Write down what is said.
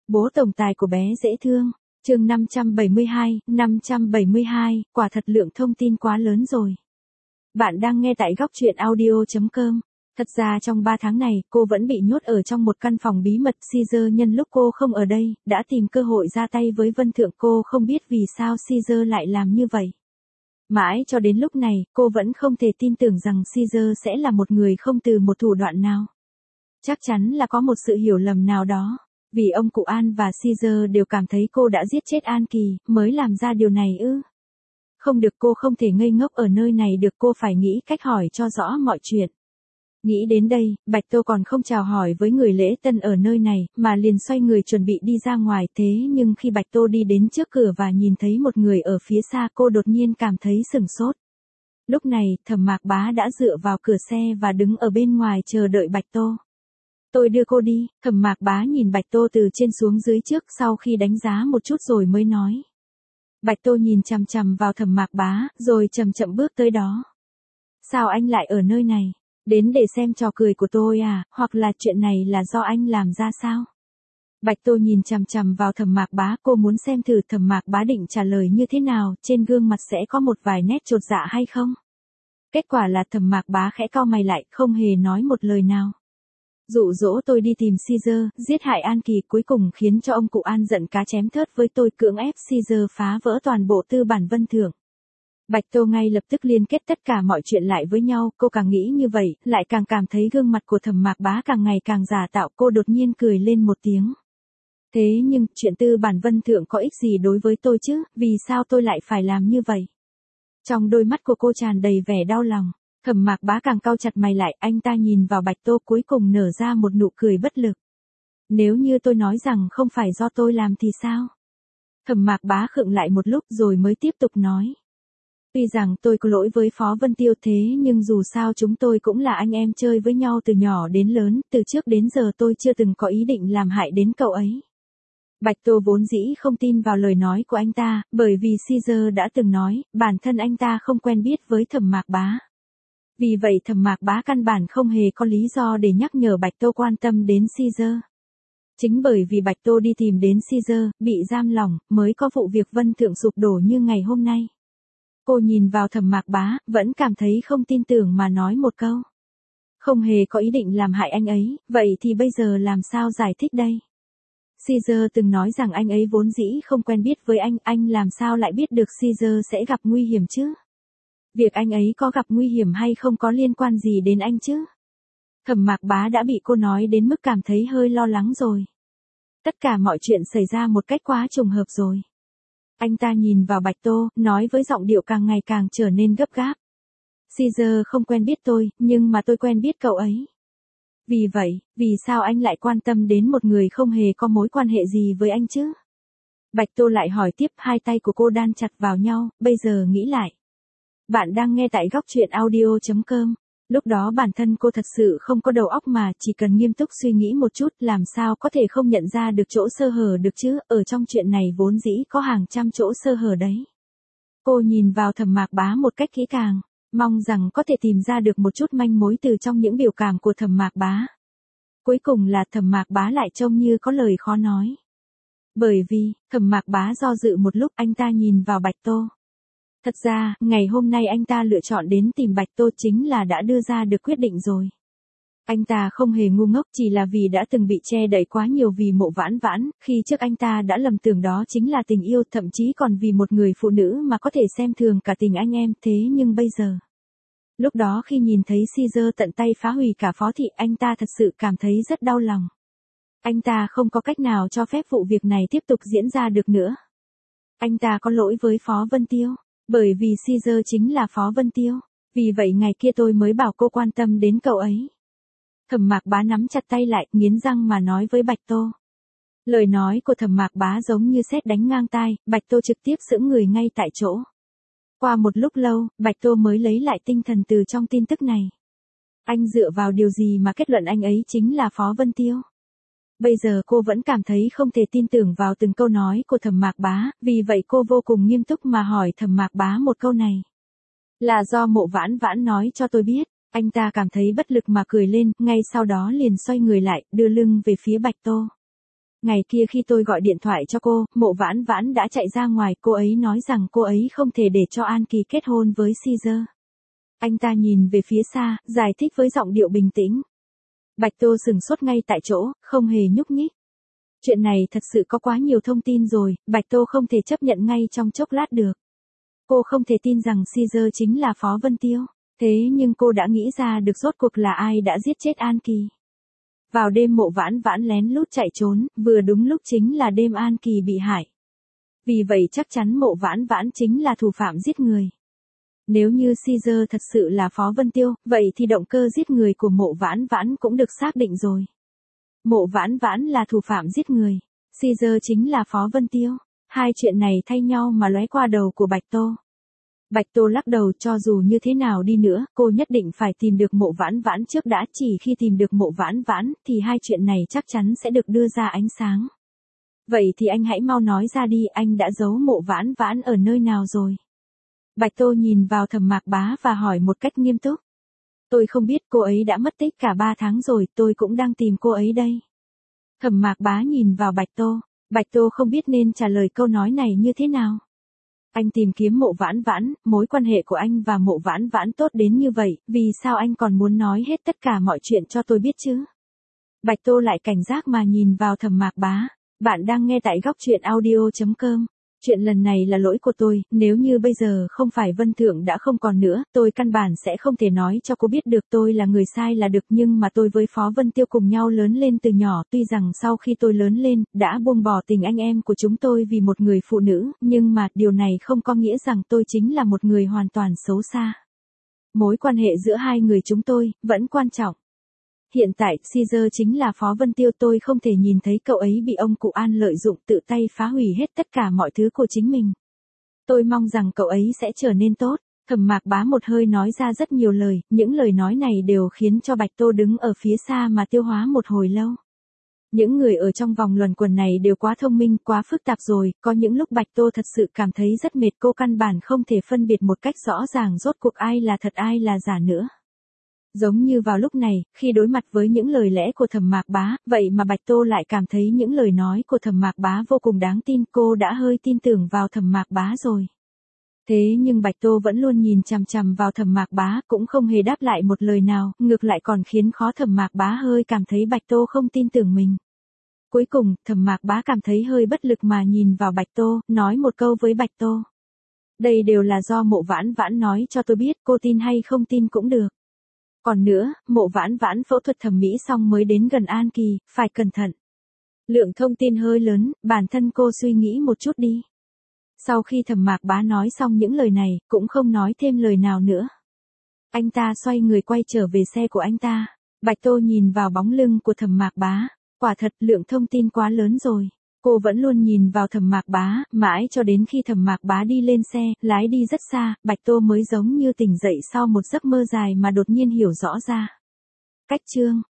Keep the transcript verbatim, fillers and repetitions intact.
Bố tổng tài của bé dễ thương. Chương năm trăm bảy mươi hai, năm trăm bảy mươi hai, quả thật lượng thông tin quá lớn rồi. Bạn đang nghe tại góc truyện audio chấm com. Thật ra trong ba tháng này, cô vẫn bị nhốt ở trong một căn phòng bí mật. Caesar nhân lúc cô không ở đây, đã tìm cơ hội ra tay với Vân Thượng. Cô không biết vì sao Caesar lại làm như vậy. Mãi cho đến lúc này, cô vẫn không thể tin tưởng rằng Caesar sẽ là một người không từ một thủ đoạn nào. Chắc chắn là có một sự hiểu lầm nào đó. Vì ông cụ An và Caesar đều cảm thấy cô đã giết chết An Kỳ, mới làm ra điều này ư. Không được, cô không thể ngây ngốc ở nơi này được, cô phải nghĩ cách hỏi cho rõ mọi chuyện. Nghĩ đến đây, Bạch Tô còn không chào hỏi với người lễ tân ở nơi này, mà liền xoay người chuẩn bị đi ra ngoài. Thế nhưng khi Bạch Tô đi đến trước cửa và nhìn thấy một người ở phía xa, cô đột nhiên cảm thấy sửng sốt. Lúc này, Thẩm Mạc Bá đã dựa vào cửa xe và đứng ở bên ngoài chờ đợi Bạch Tô. Tôi đưa cô đi. Thẩm Mạc Bá nhìn Bạch Tô từ trên xuống dưới trước, sau khi đánh giá một chút rồi mới nói. Bạch Tô nhìn chằm chằm vào Thẩm Mạc Bá, rồi chậm chậm bước tới đó. Sao anh lại ở nơi này? Đến để xem trò cười của tôi à, hoặc là chuyện này là do anh làm ra sao? Bạch Tô nhìn chằm chằm vào Thẩm Mạc Bá, cô muốn xem thử Thẩm Mạc Bá định trả lời như thế nào, trên gương mặt sẽ có một vài nét chột dạ hay không? Kết quả là Thẩm Mạc Bá khẽ cau mày lại, không hề nói một lời nào. Dụ dỗ tôi đi tìm Caesar, giết hại An Kỳ, cuối cùng khiến cho ông cụ An giận cá chém thớt với tôi, cưỡng ép Caesar phá vỡ toàn bộ tư bản Vân Thượng. Bạch Tô ngay lập tức liên kết tất cả mọi chuyện lại với nhau, cô càng nghĩ như vậy, lại càng cảm thấy gương mặt của Thẩm Mạc Bá càng ngày càng giả tạo. Cô đột nhiên cười lên một tiếng. Thế nhưng, chuyện tư bản Vân Thượng có ích gì đối với tôi chứ, vì sao tôi lại phải làm như vậy? Trong đôi mắt của cô tràn đầy vẻ đau lòng. Thẩm Mạc Bá càng cau chặt mày lại, anh ta nhìn vào Bạch Tô, cuối cùng nở ra một nụ cười bất lực. Nếu như tôi nói rằng không phải do tôi làm thì sao? Thẩm Mạc Bá khựng lại một lúc rồi mới tiếp tục nói. Tuy rằng tôi có lỗi với Phó Vân Tiêu, thế nhưng dù sao chúng tôi cũng là anh em chơi với nhau từ nhỏ đến lớn, từ trước đến giờ tôi chưa từng có ý định làm hại đến cậu ấy. Bạch Tô vốn dĩ không tin vào lời nói của anh ta, bởi vì Caesar đã từng nói, bản thân anh ta không quen biết với Thẩm Mạc Bá. Vì vậy Thẩm Mạc Bá căn bản không hề có lý do để nhắc nhở Bạch Tô quan tâm đến Caesar. Chính bởi vì Bạch Tô đi tìm đến Caesar, bị giam lỏng, mới có vụ việc Vân Thượng sụp đổ như ngày hôm nay. Cô nhìn vào Thẩm Mạc Bá, vẫn cảm thấy không tin tưởng mà nói một câu. Không hề có ý định làm hại anh ấy, vậy thì bây giờ làm sao giải thích đây? Caesar từng nói rằng anh ấy vốn dĩ không quen biết với anh, anh làm sao lại biết được Caesar sẽ gặp nguy hiểm chứ? Việc anh ấy có gặp nguy hiểm hay không có liên quan gì đến anh chứ? Thẩm Mạc Bá đã bị cô nói đến mức cảm thấy hơi lo lắng rồi. Tất cả mọi chuyện xảy ra một cách quá trùng hợp rồi. Anh ta nhìn vào Bạch Tô, nói với giọng điệu càng ngày càng trở nên gấp gáp. Caesar không quen biết tôi, nhưng mà tôi quen biết cậu ấy. Vì vậy, vì sao anh lại quan tâm đến một người không hề có mối quan hệ gì với anh chứ? Bạch Tô lại hỏi tiếp, hai tay của cô đan chặt vào nhau, bây giờ nghĩ lại. Bạn đang nghe tại góc truyện audio chấm com. Lúc đó bản thân cô thật sự không có đầu óc mà, chỉ cần nghiêm túc suy nghĩ một chút, làm sao có thể không nhận ra được chỗ sơ hở được chứ, ở trong chuyện này vốn dĩ có hàng trăm chỗ sơ hở đấy. Cô nhìn vào Thẩm Mạc Bá một cách kỹ càng, mong rằng có thể tìm ra được một chút manh mối từ trong những biểu cảm của Thẩm Mạc Bá. Cuối cùng là Thẩm Mạc Bá lại trông như có lời khó nói. Bởi vì, Thẩm Mạc Bá do dự một lúc, anh ta nhìn vào Bạch Tô. Thật ra, ngày hôm nay anh ta lựa chọn đến tìm Bạch Tô chính là đã đưa ra được quyết định rồi. Anh ta không hề ngu ngốc, chỉ là vì đã từng bị che đậy quá nhiều vì Mộ Vãn Vãn, khi trước anh ta đã lầm tưởng đó chính là tình yêu, thậm chí còn vì một người phụ nữ mà có thể xem thường cả tình anh em, thế nhưng bây giờ. Lúc đó khi nhìn thấy Caesar tận tay phá hủy cả Phó Thị, anh ta thật sự cảm thấy rất đau lòng. Anh ta không có cách nào cho phép vụ việc này tiếp tục diễn ra được nữa. Anh ta có lỗi với Phó Vân Tiêu. Bởi vì Caesar chính là Phó Vân Tiêu. Vì vậy ngày kia tôi mới bảo cô quan tâm đến cậu ấy. Thẩm Mạc Bá nắm chặt tay lại, nghiến răng mà nói với Bạch Tô. Lời nói của Thẩm Mạc Bá giống như sét đánh ngang tai, Bạch Tô trực tiếp sững người ngay tại chỗ. Qua một lúc lâu, Bạch Tô mới lấy lại tinh thần từ trong tin tức này. Anh dựa vào điều gì mà kết luận anh ấy chính là Phó Vân Tiêu? Bây giờ cô vẫn cảm thấy không thể tin tưởng vào từng câu nói của Thẩm Mạc Bá, vì vậy cô vô cùng nghiêm túc mà hỏi Thẩm Mạc Bá một câu này. Là do Mộ Vãn Vãn nói cho tôi biết. Anh ta cảm thấy bất lực mà cười lên, ngay sau đó liền xoay người lại, đưa lưng về phía Bạch Tô. Ngày kia khi tôi gọi điện thoại cho cô, Mộ Vãn Vãn đã chạy ra ngoài, cô ấy nói rằng cô ấy không thể để cho An Kỳ kết hôn với Caesar. Anh ta nhìn về phía xa, giải thích với giọng điệu bình tĩnh. Bạch Tô sừng sốt ngay tại chỗ, không hề nhúc nhích. Chuyện này thật sự có quá nhiều thông tin rồi, Bạch Tô không thể chấp nhận ngay trong chốc lát được. Cô không thể tin rằng Caesar chính là Phó Vân Tiêu, thế nhưng cô đã nghĩ ra được rốt cuộc là ai đã giết chết An Kỳ. Vào đêm Mộ Vãn Vãn lén lút chạy trốn, vừa đúng lúc chính là đêm An Kỳ bị hại. Vì vậy chắc chắn Mộ Vãn Vãn chính là thủ phạm giết người. Nếu như Caesar thật sự là Phó Vân Tiêu, vậy thì động cơ giết người của Mộ Vãn Vãn cũng được xác định rồi. Mộ Vãn Vãn là thủ phạm giết người, Caesar chính là Phó Vân Tiêu. Hai chuyện này thay nhau mà lóe qua đầu của Bạch Tô. Bạch Tô lắc đầu, cho dù như thế nào đi nữa, cô nhất định phải tìm được Mộ Vãn Vãn trước đã, chỉ khi tìm được Mộ Vãn Vãn, thì hai chuyện này chắc chắn sẽ được đưa ra ánh sáng. Vậy thì anh hãy mau nói ra đi, anh đã giấu Mộ Vãn Vãn ở nơi nào rồi? Bạch Tô nhìn vào Thẩm Mạc Bá và hỏi một cách nghiêm túc. Tôi không biết, cô ấy đã mất tích cả ba tháng rồi, tôi cũng đang tìm cô ấy đây. Thẩm Mạc Bá nhìn vào Bạch Tô, Bạch Tô không biết nên trả lời câu nói này như thế nào. Anh tìm kiếm Mộ Vãn Vãn, mối quan hệ của anh và Mộ Vãn Vãn tốt đến như vậy, vì sao anh còn muốn nói hết tất cả mọi chuyện cho tôi biết chứ? Bạch Tô lại cảnh giác mà nhìn vào Thẩm Mạc Bá. Bạn đang nghe tại góc truyện audio chấm com. Chuyện lần này là lỗi của tôi, nếu như bây giờ không phải Vân Thượng đã không còn nữa, tôi căn bản sẽ không thể nói cho cô biết được tôi là người sai là được, nhưng mà tôi với Phó Vân Tiêu cùng nhau lớn lên từ nhỏ, tuy rằng sau khi tôi lớn lên, đã buông bỏ tình anh em của chúng tôi vì một người phụ nữ, nhưng mà điều này không có nghĩa rằng tôi chính là một người hoàn toàn xấu xa. Mối quan hệ giữa hai người chúng tôi, vẫn quan trọng. Hiện tại, Caesar chính là Phó Vân Tiêu, tôi không thể nhìn thấy cậu ấy bị ông cụ An lợi dụng tự tay phá hủy hết tất cả mọi thứ của chính mình. Tôi mong rằng cậu ấy sẽ trở nên tốt. Thẩm Mạc Bá một hơi nói ra rất nhiều lời, những lời nói này đều khiến cho Bạch Tô đứng ở phía xa mà tiêu hóa một hồi lâu. Những người ở trong vòng luẩn quẩn này đều quá thông minh, quá phức tạp rồi, có những lúc Bạch Tô thật sự cảm thấy rất mệt, cô căn bản không thể phân biệt một cách rõ ràng rốt cuộc ai là thật ai là giả nữa. Giống như vào lúc này, khi đối mặt với những lời lẽ của Thẩm Mạc Bá, vậy mà Bạch Tô lại cảm thấy những lời nói của Thẩm Mạc Bá vô cùng đáng tin, cô đã hơi tin tưởng vào Thẩm Mạc Bá rồi. Thế nhưng Bạch Tô vẫn luôn nhìn chằm chằm vào Thẩm Mạc Bá, cũng không hề đáp lại một lời nào, ngược lại còn khiến khó Thẩm Mạc Bá hơi cảm thấy Bạch Tô không tin tưởng mình. Cuối cùng, Thẩm Mạc Bá cảm thấy hơi bất lực mà nhìn vào Bạch Tô, nói một câu với Bạch Tô. Đây đều là do Mộ Vãn Vãn nói cho tôi biết, cô tin hay không tin cũng được. Còn nữa, Mộ Vãn Vãn phẫu thuật thẩm mỹ xong mới đến gần An Kỳ, phải cẩn thận. Lượng thông tin hơi lớn, bản thân cô suy nghĩ một chút đi. Sau khi Thẩm Mạc Bá nói xong những lời này, cũng không nói thêm lời nào nữa. Anh ta xoay người quay trở về xe của anh ta. Bạch Tô nhìn vào bóng lưng của Thẩm Mạc Bá. Quả thật lượng thông tin quá lớn rồi. Cô vẫn luôn nhìn vào Thẩm Mạc Bá, mãi cho đến khi Thẩm Mạc Bá đi lên xe, lái đi rất xa, Bạch Tô mới giống như tỉnh dậy sau một giấc mơ dài mà đột nhiên hiểu rõ ra. Cách chương